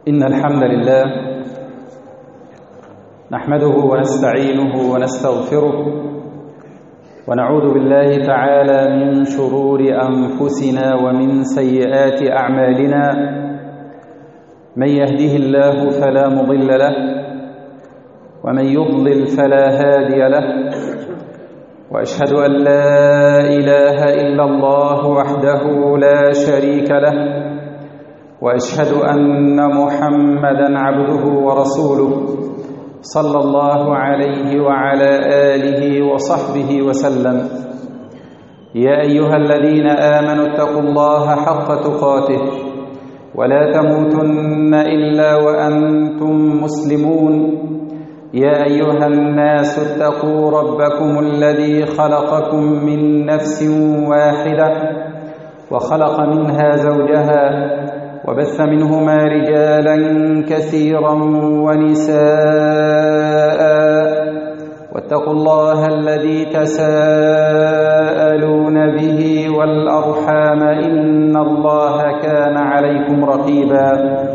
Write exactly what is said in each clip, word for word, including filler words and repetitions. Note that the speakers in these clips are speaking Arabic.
إن الحمد لله نحمده ونستعينه ونستغفره ونعوذ بالله تعالى من شرور أنفسنا ومن سيئات أعمالنا. من يهده الله فلا مضل له ومن يضلل فلا هادي له، وأشهد أن لا إله إلا الله وحده لا شريك له، وأشهد أن محمدًا عبده ورسوله صلى الله عليه وعلى آله وصحبه وسلم. يا أيها الذين آمنوا اتقوا الله حق تقاته ولا تموتن إلا وأنتم مسلمون. يا أيها الناس اتقوا ربكم الذي خلقكم من نفس واحدة وخلق منها زوجها وبث منهما رجالا كثيرا ونساء، واتقوا الله الذي تساءلون به والأرحام إن الله كان عليكم رقيبا.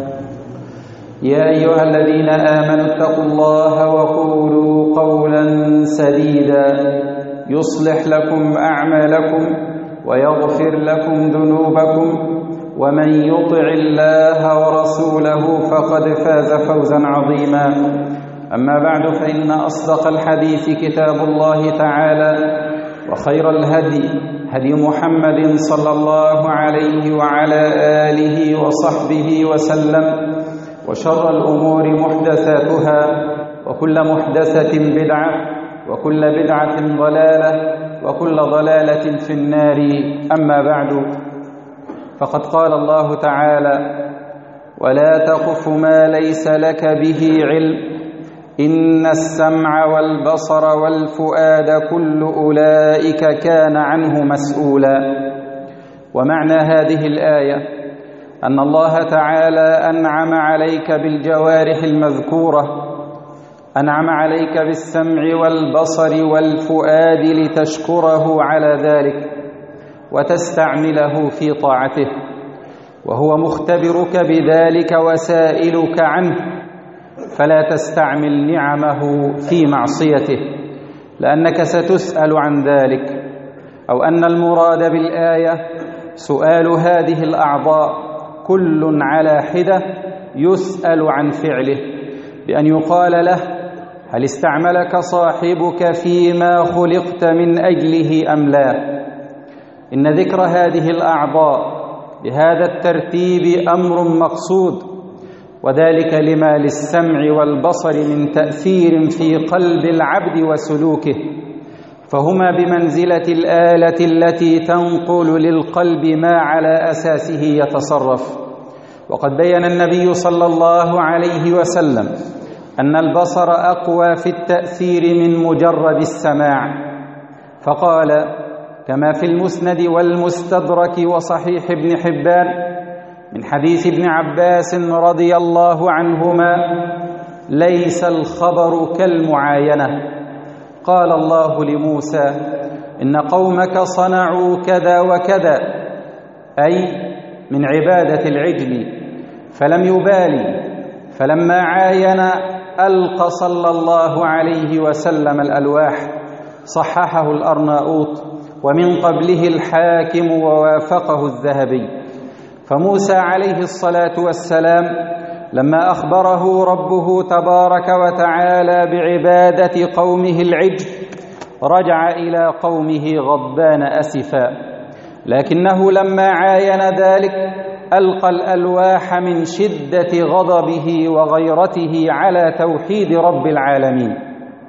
يا أيها الذين آمنوا اتقوا الله وقولوا قولا سديدا يصلح لكم أعمالكم ويغفر لكم ذنوبكم، ومن يطع الله ورسوله فقد فاز فوزا عظيما. أما بعد، فإن أصدق الحديث كتاب الله تعالى، وخير الهدي هدي محمد صلى الله عليه وعلى آله وصحبه وسلم، وشر الأمور محدثاتها، وكل محدثة بدعة، وكل بدعة ضلالة، وكل ضلالة في النار. أما بعد، فقد قال الله تعالى: ولا تقف ما ليس لك به علم إن السمع والبصر والفؤاد كل أولئك كان عنه مسؤولا. ومعنى هذه الآية أن الله تعالى أنعم عليك بالجوارح المذكورة، أنعم عليك بالسمع والبصر والفؤاد لتشكره على ذلك وتستعمله في طاعته، وهو مختبرك بذلك وسائلك عنه، فلا تستعمل نعمه في معصيته، لأنك ستسأل عن ذلك. أو أن المراد بالآية سؤال هذه الأعضاء كل على حدة يسأل عن فعله، بأن يقال له: هل استعملك صاحبك فيما خلقت من أجله أم لا؟ إن ذكر هذه الأعضاء بهذا الترتيب أمر مقصود، وذلك لما للسمع والبصر من تأثير في قلب العبد وسلوكه، فهما بمنزلة الآلة التي تنقل للقلب ما على أساسه يتصرف. وقد بيّن النبي صلى الله عليه وسلم أن البصر أقوى في التأثير من مجرد السماع، فقال كما في المسند والمستدرك وصحيح ابن حبان من حديث ابن عباس رضي الله عنهما: ليس الخبر كالمعاينة. قال الله لموسى: إن قومك صنعوا كذا وكذا، أي من عبادة العجل، فلم يبالي، فلما عاين ألقى صلى الله عليه وسلم الألواح. صححه الأرناؤوط، ومن قبله الحاكم، ووافقه الذهبي. فموسى عليه الصلاة والسلام لما أخبره ربه تبارك وتعالى بعبادة قومه العجل رجع إلى قومه غضبان أسفا، لكنه لما عاين ذلك ألقى الألواح من شدة غضبه وغيرته على توحيد رب العالمين.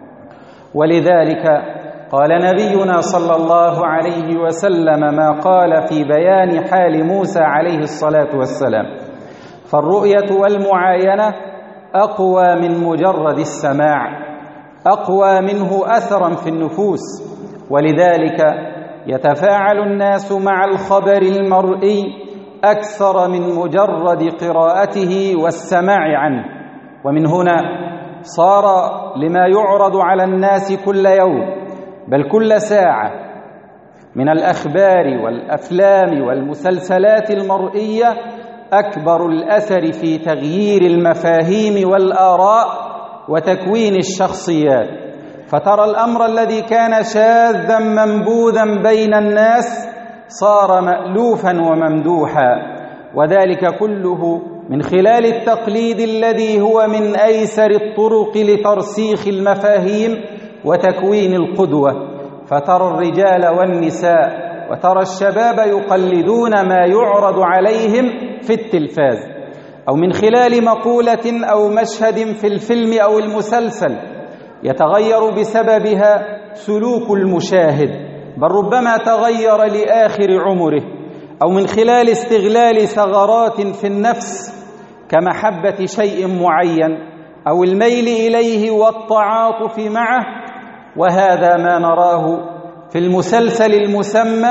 ولذلك قال نبينا صلى الله عليه وسلم ما قال في بيان حال موسى عليه الصلاة والسلام: فالرؤية والمعاينة أقوى من مجرد السماع، أقوى منه أثرا في النفوس، ولذلك يتفاعل الناس مع الخبر المرئي أكثر من مجرد قراءته والسماع عنه. ومن هنا صار لما يعرض على الناس كل يوم بل كل ساعة من الأخبار والأفلام والمسلسلات المرئية أكبر الأثر في تغيير المفاهيم والآراء وتكوين الشخصيات. فترى الأمر الذي كان شاذا منبوذا بين الناس صار مألوفا وممدوحا، وذلك كله من خلال التقليد الذي هو من أيسر الطرق لترسيخ المفاهيم وتكوين القدوة. فترى الرجال والنساء وترى الشباب يقلدون ما يعرض عليهم في التلفاز أو من خلال مقولة أو مشهد في الفيلم أو المسلسل، يتغير بسببها سلوك المشاهد، بل ربما تغير لآخر عمره، أو من خلال استغلال ثغرات في النفس كمحبة شيء معين أو الميل إليه والتعاطف معه. وهذا ما نراه في المسلسل المسمى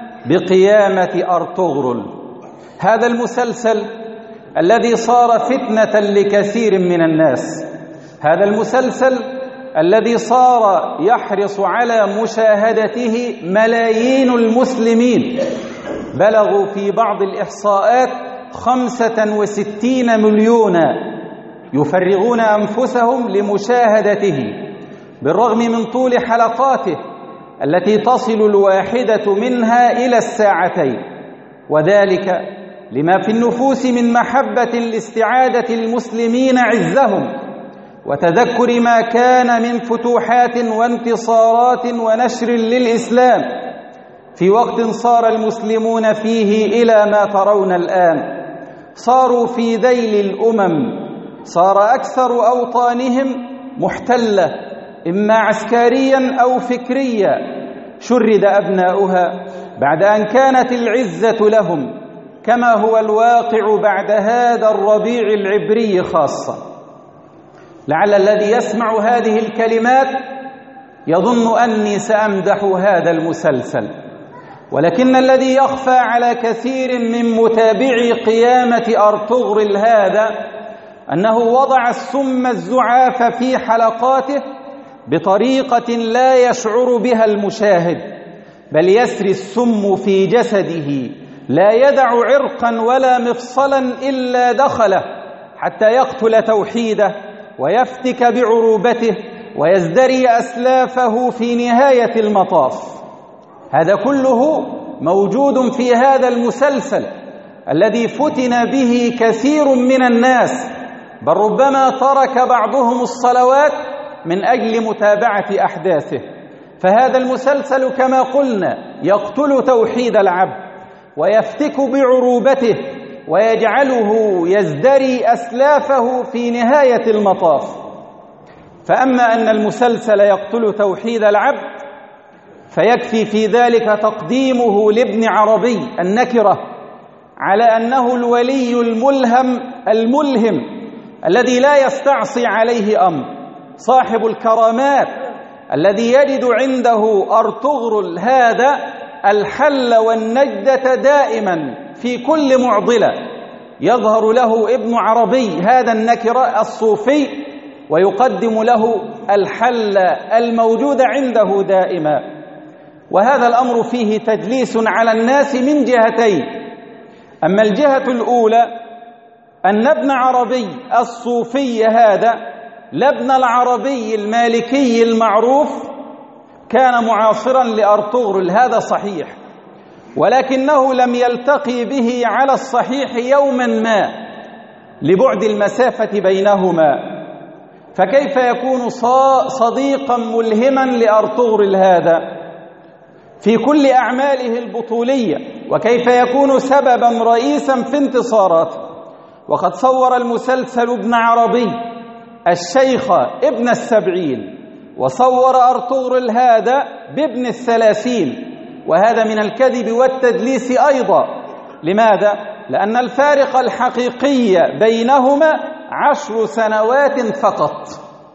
بقيامة أرطغرل، هذا المسلسل الذي صار فتنة لكثير من الناس، هذا المسلسل الذي صار يحرص على مشاهدته ملايين المسلمين، بلغوا في بعض الإحصاءات خمسة وستين مليونا يفرغون أنفسهم لمشاهدته، بالرغم من طول حلقاته التي تصل الواحدة منها إلى الساعتين، وذلك لما في النفوس من محبة لاستعادة المسلمين عزهم وتذكر ما كان من فتوحات وانتصارات ونشر للإسلام في وقت صار المسلمون فيه إلى ما ترون الآن، صاروا في ذيل الأمم، صار أكثر أوطانهم محتلة إما عسكريا أو فكريا، شرد أبناؤها بعد أن كانت العزة لهم، كما هو الواقع بعد هذا الربيع العبري خاصة. لعل الذي يسمع هذه الكلمات يظن أني سأمدح هذا المسلسل، ولكن الذي يخفى على كثير من متابعي قيامة أرطغرل هذا أنه وضع السم الزعاف في حلقاته بطريقة لا يشعر بها المشاهد، بل يسري السم في جسده، لا يدع عرقا ولا مفصلا إلا دخله حتى يقتل توحيده ويفتك بعروبته ويزدري أسلافه في نهاية المطاف. هذا كله موجود في هذا المسلسل الذي فتن به كثير من الناس، بل ربما ترك بعضهم الصلوات من أجل متابعة أحداثه. فهذا المسلسل كما قلنا يقتل توحيد العبد ويفتك بعروبته ويجعله يزدري أسلافه في نهاية المطاف. فأما أن المسلسل يقتل توحيد العبد فيكفي في ذلك تقديمه لابن عربي النكرة على أنه الولي الملهم الملهم الذي لا يستعصي عليه أمر، صاحب الكرامات الذي يجد عنده أرطغرل هذا الحل والنجدة دائما في كل معضلة. يظهر له ابن عربي هذا النكرة الصوفي ويقدم له الحل الموجود عنده دائما. وهذا الأمر فيه تدليس على الناس من جهتين. أما الجهة الأولى أن ابن عربي الصوفي هذا لابن العربي المالكي المعروف كان معاصرا لأرطغرل، هذا صحيح، ولكنه لم يلتقي به على الصحيح يوما ما لبعد المسافة بينهما، فكيف يكون صديقا ملهما لأرطغرل هذا في كل أعماله البطولية، وكيف يكون سببا رئيسا في انتصاراته؟ وقد صور المسلسل ابن عربي الشيخ ابن السبعين، وصور أرطغرل هذا بابن الثلاثين، وهذا من الكذب والتدليس أيضا. لماذا؟ لأن الفارق الحقيقي بينهما عشر سنوات فقط.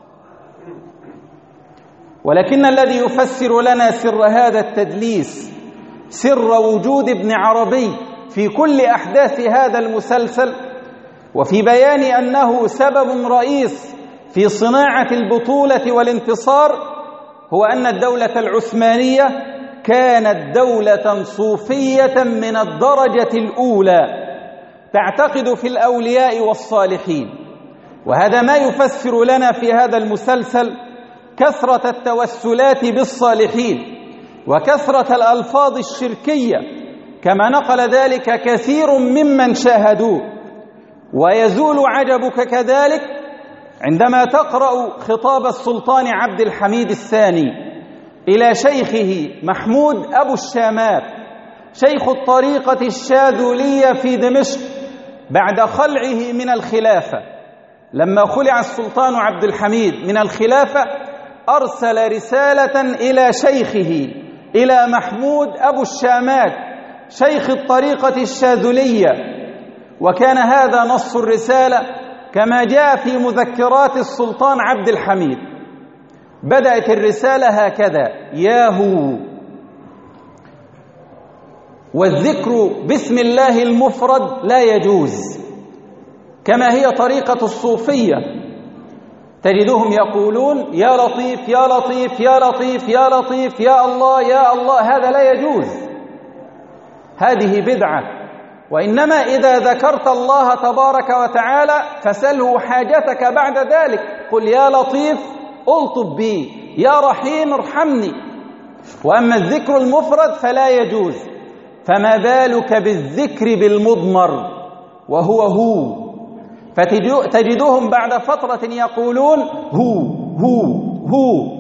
ولكن الذي يفسر لنا سر هذا التدليس سر وجود ابن عربي في كل أحداث هذا المسلسل وفي بيان أنه سبب رئيس في صناعة البطولة والانتصار هو أن الدولة العثمانية كانت دولة صوفية من الدرجة الأولى، تعتقد في الأولياء والصالحين. وهذا ما يفسر لنا في هذا المسلسل كثرة التوسلات بالصالحين وكثرة الألفاظ الشركية، كما نقل ذلك كثير ممن شاهدوه. ويزول عجبك كذلك عندما تقرأ خطاب السلطان عبد الحميد الثاني إلى شيخه محمود أبو الشامات، شيخ الطريقة الشاذلية في دمشق، بعد خلعه من الخلافة. لما خلع السلطان عبد الحميد من الخلافة أرسل رسالة إلى شيخه، إلى محمود أبو الشامات شيخ الطريقة الشاذلية، وكان هذا نص الرسالة كما جاء في مذكرات السلطان عبد الحميد. بدأت الرسالة هكذا: ياهو. والذكر باسم الله المفرد لا يجوز، كما هي طريقة الصوفية، تجدهم يقولون يا لطيف يا لطيف يا لطيف يا لطيف يا الله يا الله، هذا لا يجوز، هذه بدعة. وإنما إذا ذكرت الله تبارك وتعالى فسله حاجتك بعد ذلك، قل يا لطيف ألطف بي، يا رحيم ارحمني. وأما الذكر المفرد فلا يجوز، فما بالك بالذكر بالمضمر وهو هو. فتجدهم بعد فترة يقولون هو هو هو،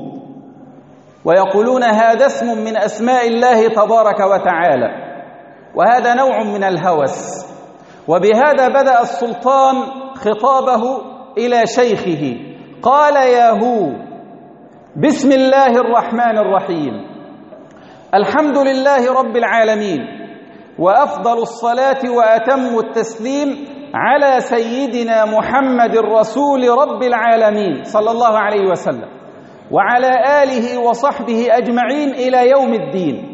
ويقولون هذا اسم من أسماء الله تبارك وتعالى، وهذا نوع من الهوس. وبهذا بدأ السلطان خطابه إلى شيخه، قال يا هو بسم الله الرحمن الرحيم، الحمد لله رب العالمين، وأفضل الصلاة وأتم التسليم على سيدنا محمد رسول رب العالمين صلى الله عليه وسلم، وعلى آله وصحبه أجمعين إلى يوم الدين.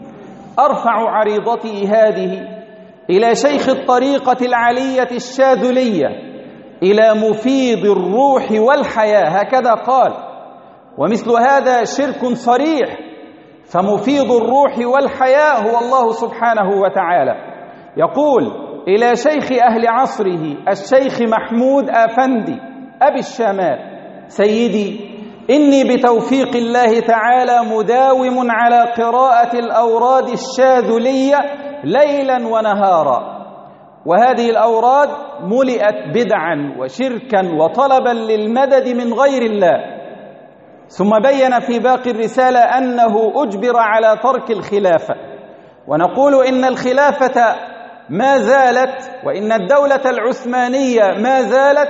أرفع عريضتي هذه إلى شيخ الطريقة العلية الشاذلية، إلى مفيض الروح والحياة، هكذا قال. ومثل هذا شرك صريح، فمفيض الروح والحياة هو الله سبحانه وتعالى. يقول إلى شيخ أهل عصره الشيخ محمود أفندي أبي الشامات: سيدي، إني بتوفيق الله تعالى مداوم على قراءة الأوراد الشاذلية ليلا ونهارا، وهذه الأوراد ملئت بدعا وشركا وطلبا للمدد من غير الله. ثم بين في باقي الرسالة أنه أجبر على ترك الخلافة، ونقول إن الخلافة ما زالت، وإن الدولة العثمانية ما زالت،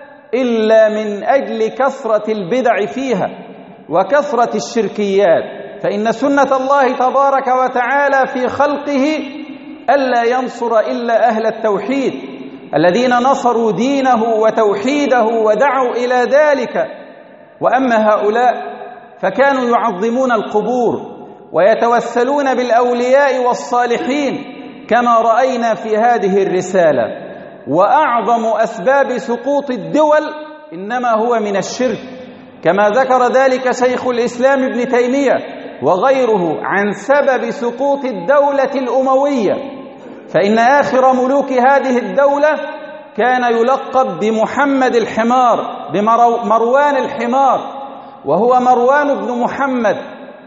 إلا من أجل كثرة البدع فيها وكثرة الشركيات. فإن سنة الله تبارك وتعالى في خلقه ألا ينصر إلا أهل التوحيد، الذين نصروا دينه وتوحيده ودعوا إلى ذلك. وأما هؤلاء فكانوا يعظمون القبور ويتوسلون بالأولياء والصالحين، كما رأينا في هذه الرسالة. وأعظم أسباب سقوط الدول إنما هو من الشرك، كما ذكر ذلك شيخ الإسلام ابن تيمية وغيره عن سبب سقوط الدولة الأموية. فإن آخر ملوك هذه الدولة كان يلقب بمحمد الحمار، بمروان الحمار، وهو مروان بن محمد،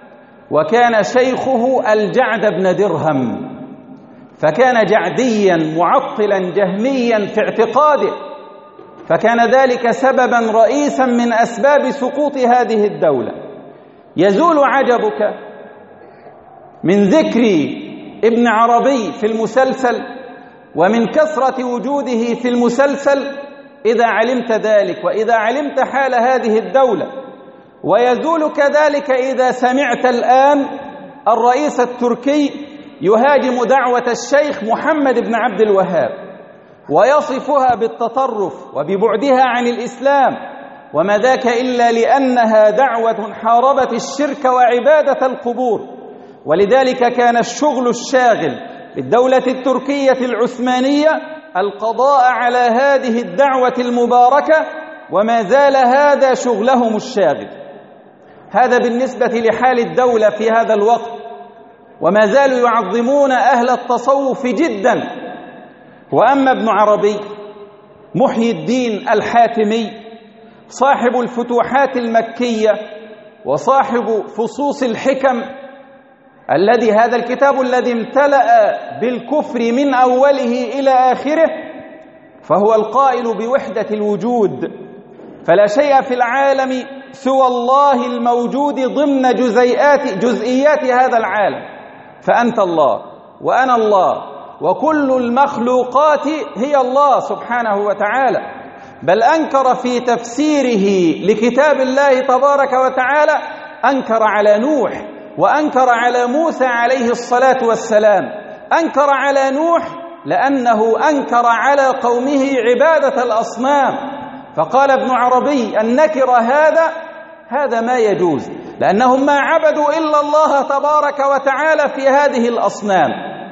وكان شيخه الجعد بن درهم، فكان جعديا معطلا جهميا في اعتقاده، فكان ذلك سببا رئيسا من أسباب سقوط هذه الدولة. يزول عجبك من ذكر ابن عربي في المسلسل ومن كثرة وجوده في المسلسل إذا علمت ذلك، وإذا علمت حال هذه الدولة. ويزول كذلك إذا سمعت الآن الرئيس التركي يهاجم دعوة الشيخ محمد بن عبد الوهاب ويصفها بالتطرف وببعدها عن الإسلام، وما ذاك إلا لأنها دعوة حاربت الشرك وعبادة القبور. ولذلك كان الشغل الشاغل للدولة التركية العثمانية القضاء على هذه الدعوة المباركة، وما زال هذا شغلهم الشاغل. هذا بالنسبة لحال الدولة في هذا الوقت، وما زالوا يعظمون أهل التصوف جدا. وأما ابن عربي محيي الدين الحاتمي صاحب الفتوحات المكية وصاحب فصوص الحكم، الذي هذا الكتاب الذي امتلأ بالكفر من أوله إلى آخره، فهو القائل بوحدة الوجود، فلا شيء في العالم سوى الله الموجود ضمن جزيئات جزئيات هذا العالم، فأنت الله وأنا الله وكل المخلوقات هي الله سبحانه وتعالى. بل أنكر في تفسيره لكتاب الله تبارك وتعالى، أنكر على نوح وأنكر على موسى عليه الصلاة والسلام. أنكر على نوح لأنه أنكر على قومه عبادة الأصنام، فقال ابن عربي النكر هذا هذا ما يجوز، لأنهم ما عبدوا إلا الله تبارك وتعالى في هذه الأصنام.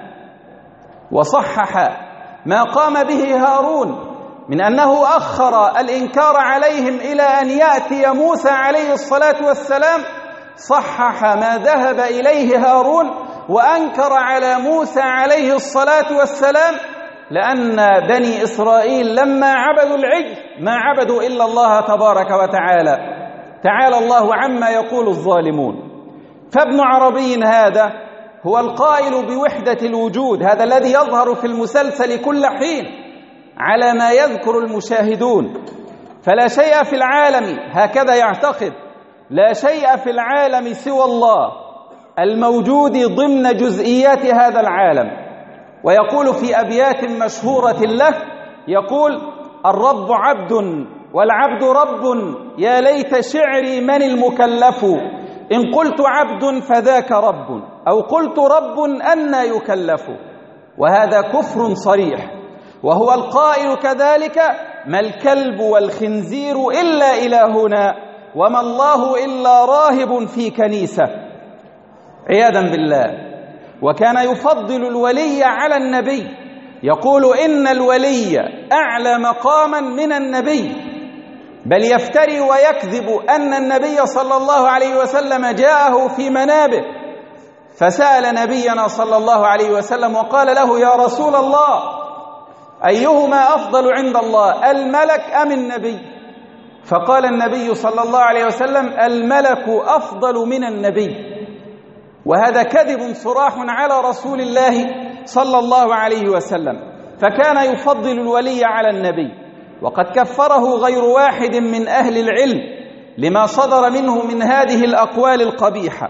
وصحح ما قام به هارون من أنه أخر الإنكار عليهم إلى أن يأتي موسى عليه الصلاة والسلام، صحح ما ذهب إليه هارون وأنكر على موسى عليه الصلاة والسلام، لأن بني إسرائيل لما عبدوا العجل ما عبدوا إلا الله تبارك وتعالى، تعالى الله عما يقول الظالمون. فابن عربي هذا هو القائل بوحدة الوجود، هذا الذي يظهر في المسلسل كل حين على ما يذكر المشاهدون. فلا شيء في العالم، هكذا يعتقد، لا شيء في العالم سوى الله الموجود ضمن جزئيات هذا العالم. ويقول في أبيات مشهورة له، يقول: الرب عبد والعبد رب، يا ليت شعري من المكلف، إن قلت عبد فذاك رب، أو قلت رب أنى يكلف. وهذا كفر صريح. وهو القائل كذلك: ما الكلب والخنزير إلا إلهنا، وما الله إلا راهب في كنيسة، عياذا بالله. وكان يفضل الولي على النبي، يقول إن الولي أعلى مقاما من النبي، بل يفتري ويكذب أن النبي صلى الله عليه وسلم جاءه في منابه فسأل نبينا صلى الله عليه وسلم وقال له: يا رسول الله، أيهما أفضل عند الله، الملك أم النبي؟ فقال النبي صلى الله عليه وسلم: الملك أفضل من النبي. وهذا كذب صراح على رسول الله صلى الله عليه وسلم، فكان يفضل الولي على النبي. وقد كفره غير واحد من أهل العلم لما صدر منه من هذه الأقوال القبيحة.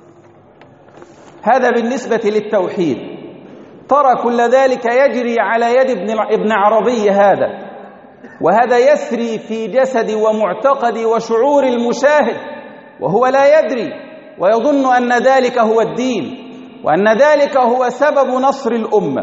هذا بالنسبة للتوحيد. ترى كل ذلك يجري على يد ابن عربي هذا، وهذا يسري في جسد ومعتقد وشعور المشاهد وهو لا يدري، ويظن أن ذلك هو الدين وأن ذلك هو سبب نصر الأمة.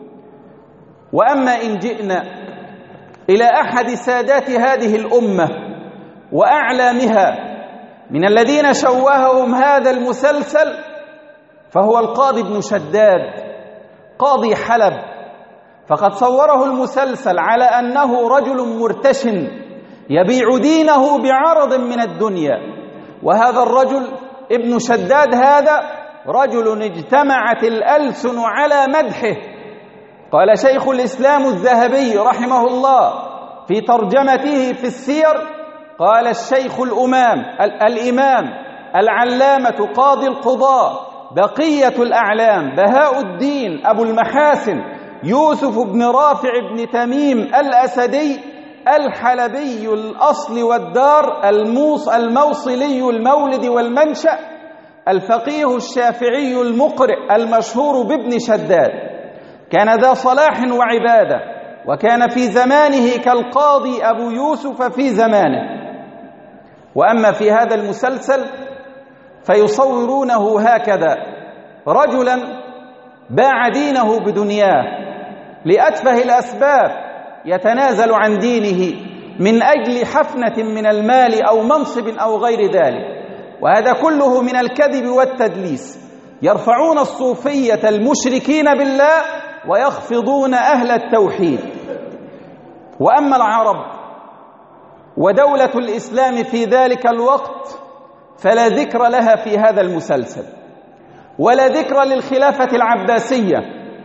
وأما إن جئنا إلى أحد سادات هذه الأمة وأعلامها من الذين شوههم هذا المسلسل، فهو القاضي ابن شداد قاضي حلب، فقد صوره المسلسل على أنه رجل مرتشن يبيع دينه بعرض من الدنيا. وهذا الرجل ابن شداد هذا رجل اجتمعت الألسن على مدحه. قال شيخ الإسلام الذهبي رحمه الله في ترجمته في السير، قال الشيخ الأمام الإمام العلامة قاضي القضاء بقية الأعلام بهاء الدين أبو المحاسن يوسف بن رافع بن تميم الأسدي الحلبي الأصل والدار الموصلي المولد والمنشأ الفقيه الشافعي المقرئ المشهور بابن شداد، كان ذا صلاح وعبادة، وكان في زمانه كالقاضي أبو يوسف في زمانه. وأما في هذا المسلسل فيصورونه هكذا: رجلا باع دينه بدنياه لأتفه الأسباب، يتنازل عن دينه من أجل حفنة من المال أو منصب أو غير ذلك، وهذا كله من الكذب والتدليس. يرفعون الصوفية المشركين بالله ويخفضون أهل التوحيد. وأما العرب ودولة الإسلام في ذلك الوقت فلا ذكر لها في هذا المسلسل، ولا ذكر للخلافة العباسية،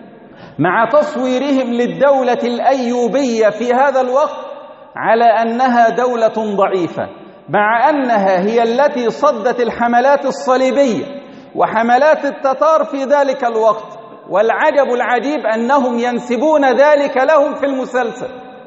مع تصويرهم للدولة الأيوبية في هذا الوقت على أنها دولة ضعيفة، مع أنها هي التي صدت الحملات الصليبية وحملات التتار في ذلك الوقت. والعجب العجيب أنهم ينسبون ذلك لهم في المسلسل،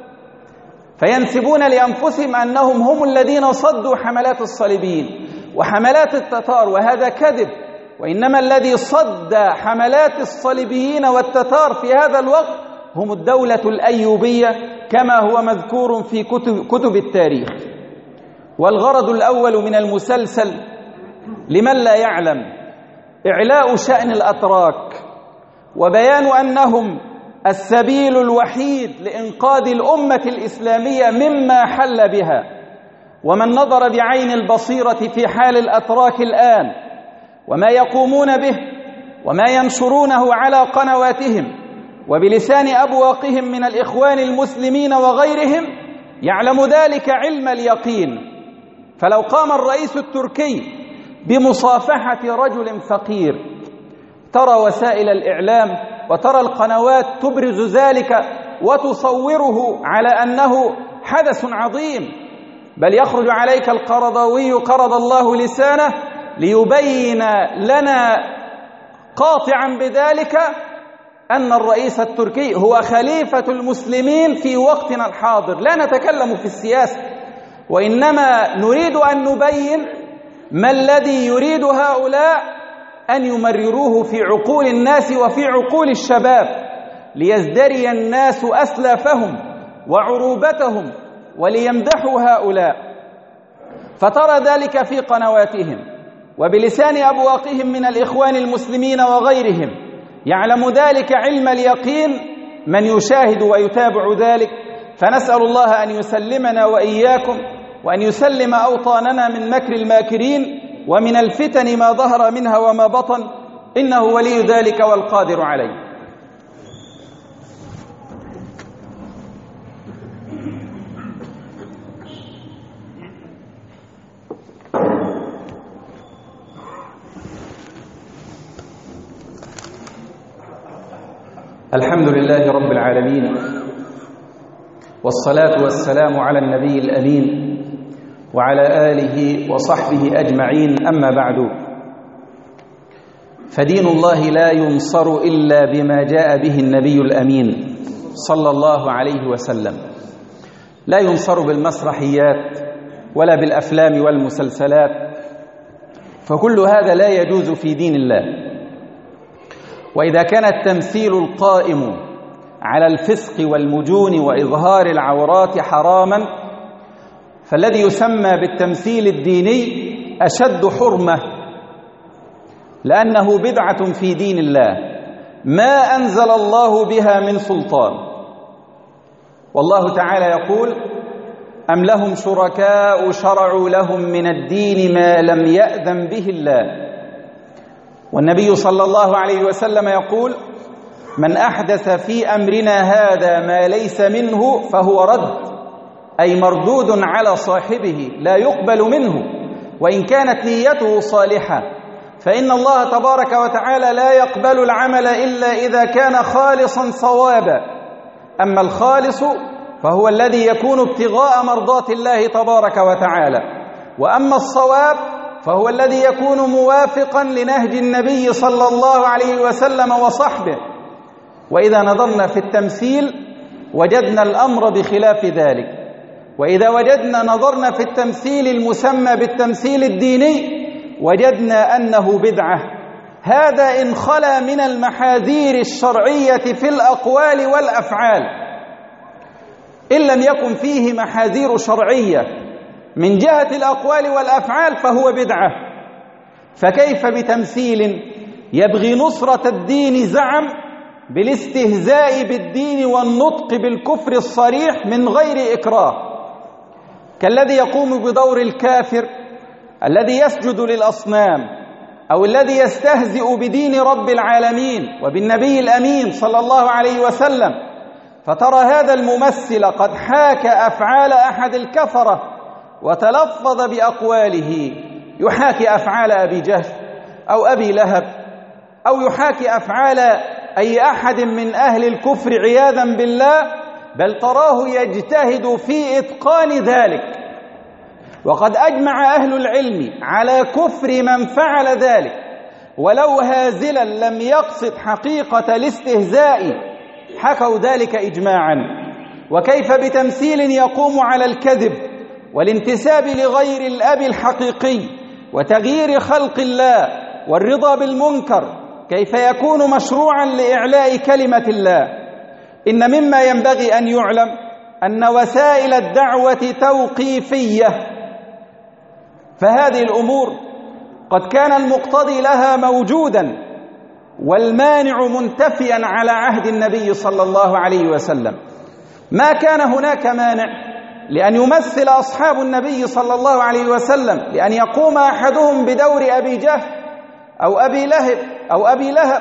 فينسبون لأنفسهم أنهم هم الذين صدوا حملات الصليبيين وحملات التتار، وهذا كذب. وإنما الذي صد حملات الصليبيين والتتار في هذا الوقت هم الدولة الأيوبية كما هو مذكور في كتب, كتب التاريخ. والغرض الأول من المسلسل لمن لا يعلم إعلاء شأن الأتراك وبيان أنهم السبيل الوحيد لإنقاذ الأمة الإسلامية مما حل بها. ومن نظر بعين البصيرة في حال الأتراك الآن وما يقومون به وما ينشرونه على قنواتهم وبلسان أبواقهم من الإخوان المسلمين وغيرهم يعلم ذلك علم اليقين. فلو قام الرئيس التركي بمصافحة رجل فقير، ترى وسائل الإعلام وترى القنوات تبرز ذلك وتصوره على أنه حدث عظيم، بل يخرج عليك القرضاوي قرض الله لسانه ليبين لنا قاطعا بذلك أن الرئيس التركي هو خليفة المسلمين في وقتنا الحاضر. لا نتكلم في السياسة، وإنما نريد أن نبين ما الذي يريد هؤلاء أن يمرروه في عقول الناس وفي عقول الشباب، ليزدري الناس أسلافهم وعروبتهم وليمدحوا هؤلاء. فترى ذلك في قنواتهم وبلسان أبواقهم من الإخوان المسلمين وغيرهم، يعلم ذلك علم اليقين من يشاهد ويتابع ذلك. فنسأل الله أن يسلمنا وإياكم وأن يسلم أوطاننا من مكر الماكرين ومن الفتن ما ظهر منها وما بطن، إنه ولي ذلك والقادر عليه. الحمد لله رب العالمين، والصلاة والسلام على النبي الأمين وعلى آله وصحبه أجمعين. أما بعد، فدين الله لا ينصر إلا بما جاء به النبي الأمين صلى الله عليه وسلم، لا ينصر بالمسرحيات ولا بالأفلام والمسلسلات، فكل هذا لا يجوز في دين الله. وإذا كان التمثيل القائم على الفسق والمجون وإظهار العورات حراما، فالذي يسمى بالتمثيل الديني أشد حرمة، لأنه بدعة في دين الله ما أنزل الله بها من سلطان. والله تعالى يقول: أم لهم شركاء شرعوا لهم من الدين ما لم يأذن به الله. والنبي صلى الله عليه وسلم يقول: من أحدث في أمرنا هذا ما ليس منه فهو رد، أي مردود على صاحبه لا يقبل منه وإن كانت نيته صالحة، فإن الله تبارك وتعالى لا يقبل العمل إلا إذا كان خالصا صوابا. أما الخالص فهو الذي يكون ابتغاء مرضات الله تبارك وتعالى، وأما الصواب فهو الذي يكون موافقا لنهج النبي صلى الله عليه وسلم وصحبه. وإذا نظرنا في التمثيل وجدنا الأمر بخلاف ذلك، وإذا وجدنا نظرنا في التمثيل المسمى بالتمثيل الديني وجدنا أنه بدعة. هذا إن خلا من المحاذير الشرعية في الأقوال والأفعال. إن لم يكن فيه محاذير شرعية من جهة الأقوال والأفعال فهو بدعة. فكيف بتمثيل يبغي نصرة الدين زعم بالاستهزاء بالدين والنطق بالكفر الصريح من غير إكراه، كالذي يقوم بدور الكافر الذي يسجد للأصنام، أو الذي يستهزئ بدين رب العالمين وبالنبي الأمين صلى الله عليه وسلم. فترى هذا الممثل قد حاك أفعال أحد الكفرة وتلفظ بأقواله، يحاكي أفعال أبي جهل أو أبي لهب، أو يحاكي أفعال أي أحد من أهل الكفر عياذا بالله، بل تراه يجتهد في إتقان ذلك. وقد أجمع أهل العلم على كفر من فعل ذلك، ولو هازلا لم يقصد حقيقة الاستهزاء حكوا ذلك إجماعا. وكيف بتمثيل يقوم على الكذب والانتساب لغير الأب الحقيقي وتغيير خلق الله والرضا بالمنكر، كيف يكون مشروعا لإعلاء كلمة الله؟ إن مما ينبغي أن يعلم أن وسائل الدعوة توقيفية، فهذه الأمور قد كان المقتضي لها موجودا والمانع منتفيا على عهد النبي صلى الله عليه وسلم. ما كان هناك مانع لأن يمثل أصحاب النبي صلى الله عليه وسلم، لأن يقوم أحدهم بدور أبي جهل أو أبي لهب أو أبي لهب،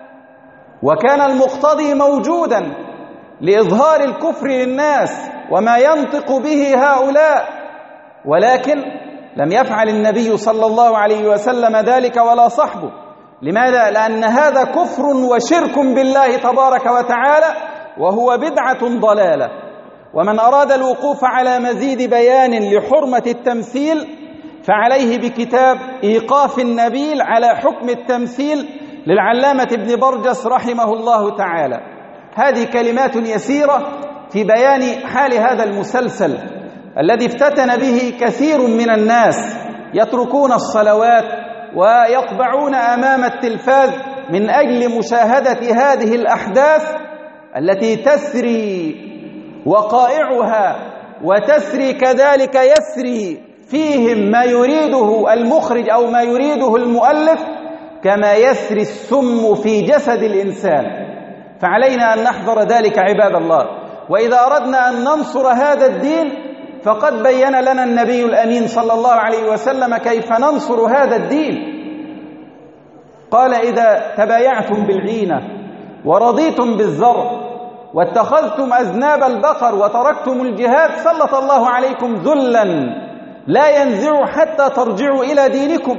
وكان المقتضي موجودا لإظهار الكفر للناس وما ينطق به هؤلاء، ولكن لم يفعل النبي صلى الله عليه وسلم ذلك ولا صحبه. لماذا؟ لأن هذا كفر وشرك بالله تبارك وتعالى، وهو بدعة ضلالة. ومن أراد الوقوف على مزيد بيان لحرمة التمثيل فعليه بكتاب إيقاف النبيل على حكم التمثيل للعلامة ابن برجس رحمه الله تعالى. هذه كلمات يسيرة في بيان حال هذا المسلسل الذي افتتن به كثير من الناس، يتركون الصلوات ويقبعون أمام التلفاز من أجل مشاهدة هذه الأحداث التي تسري وقائعها وتسري كذلك يسري فيهم ما يريده المخرج أو ما يريده المؤلف، كما يسري السم في جسد الإنسان. فعلينا أن نحذر ذلك عباد الله. وإذا أردنا أن ننصر هذا الدين فقد بين لنا النبي الأمين صلى الله عليه وسلم كيف ننصر هذا الدين. قال: إذا تبايعتم بالعينة ورضيتم بالزرع واتخذتم أذناب البقر وتركتم الجهاد سلط الله عليكم ذلا لا ينزع حتى ترجعوا إلى دينكم.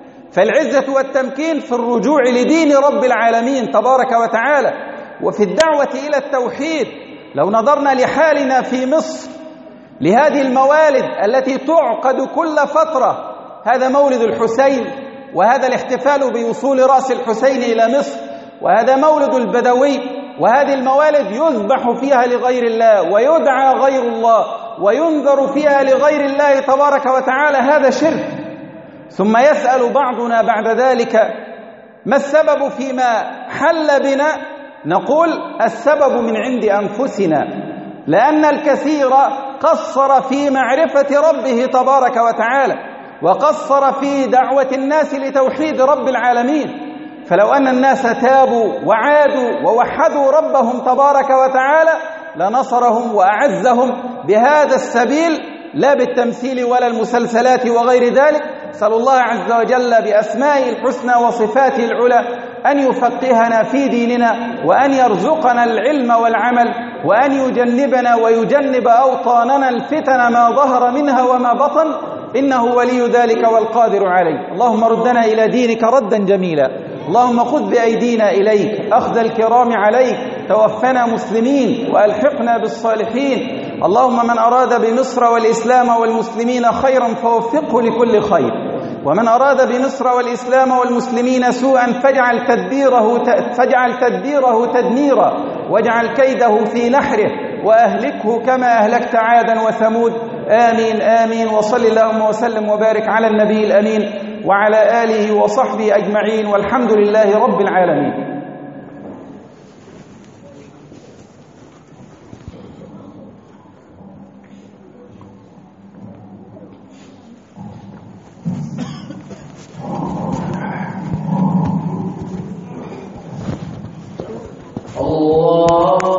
فالعزة والتمكين في الرجوع لدين رب العالمين تبارك وتعالى وفي الدعوة إلى التوحيد. لو نظرنا لحالنا في مصر، لهذه الموالد التي تعقد كل فترة، هذا مولد الحسين، وهذا الاحتفال بوصول رأس الحسين إلى مصر، وهذا مولد البدوي، وهذه الموالد يذبح فيها لغير الله ويدعى غير الله وينذر فيها لغير الله تبارك وتعالى، هذا شرك. ثم يسأل بعضنا بعد ذلك: ما السبب فيما حل بنا؟ نقول: السبب من عند أنفسنا، لأن الكثير قصر في معرفة ربه تبارك وتعالى، وقصر في دعوة الناس لتوحيد رب العالمين. فلو أن الناس تابوا وعادوا ووحدوا ربهم تبارك وتعالى لنصرهم وأعزهم بهذا السبيل، لا بالتمثيل ولا المسلسلات وغير ذلك. نسأل الله عز وجل بأسمائه الحسنى وصفاته العلى أن يفقهنا في ديننا، وأن يرزقنا العلم والعمل، وأن يجنبنا ويجنب أوطاننا الفتن ما ظهر منها وما بطن، إنه ولي ذلك والقادر عليه. اللهم ردنا إلى دينك ردا جميلا، اللهم خذ بأيدينا إليك أخذ الكرام عليك، توفنا مسلمين وألحقنا بالصالحين. اللهم من أراد بمصر والإسلام والمسلمين خيرا فوفقه لكل خير، ومن أراد بمصر والإسلام والمسلمين سوءا فاجعل تدبيره فاجعل تدبيره تدميرا، واجعل كيده في نحره، وأهلكه كما أهلكت عادا وثمود. آمين آمين. وصل اللهم وسلم وبارك على النبي الأمين وعلى آله وصحبه أجمعين، والحمد لله رب العالمين. الله